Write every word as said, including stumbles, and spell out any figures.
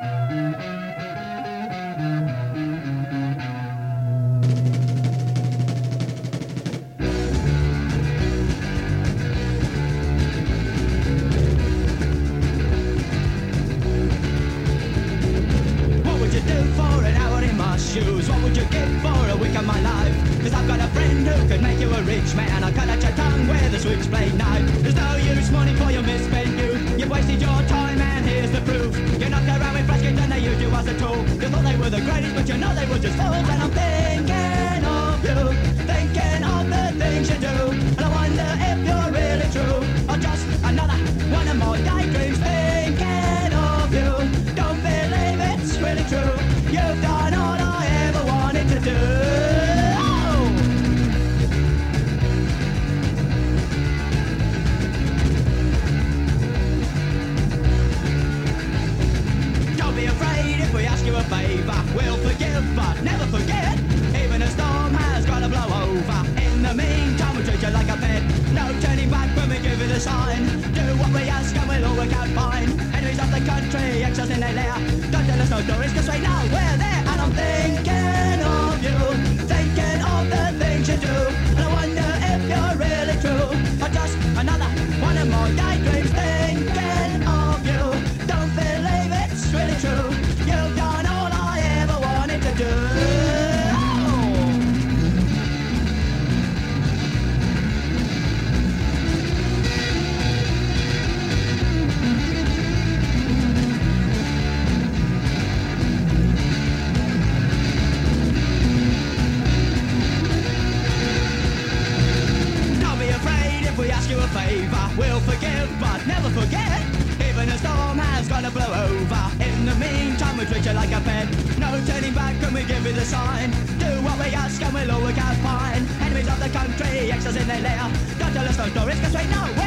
Shoes. What would you give for a week of my life? Cause I've got a friend who could make you a rich man. I'll cut out your tongue with a switchblade knife. There's no use money for your misspent youth. You've wasted your time and here's the proof. You knocked around with Freskin and they used you as a tool. You thought they were the greatest but you know they were just fools. And I'm thinking of you, thinking of the things you do. And I wonder if you're really true or just another one of my daydreams. Thinking of you, don't believe it's really true. You've done all I ever wanted to do. Oh! Don't be afraid if we ask you a favour. We'll forgive but never forget. Even a storm has got to blow over. In the meantime we'll treat you like a pet. No turning back when we give you the sign. Do what we ask and we'll all work out fine. Enemies of the country, extras in their lair. Don't tell us no stories cause we know we're there. And I'm thinking of you, thinking of the things you do. And I wonder if you're really true or just another one of my daydreams. Thinking of you, don't believe it's really true. You've done all I ever wanted to do. Favour. We'll forgive but never forget. Even a storm has got to blow over. In the meantime we treat you like a pet. No turning back when we give you the sign. Do what we ask and we'll all work out fine. Enemies of the country, extras in their lair. Don't tell us no stories cause we know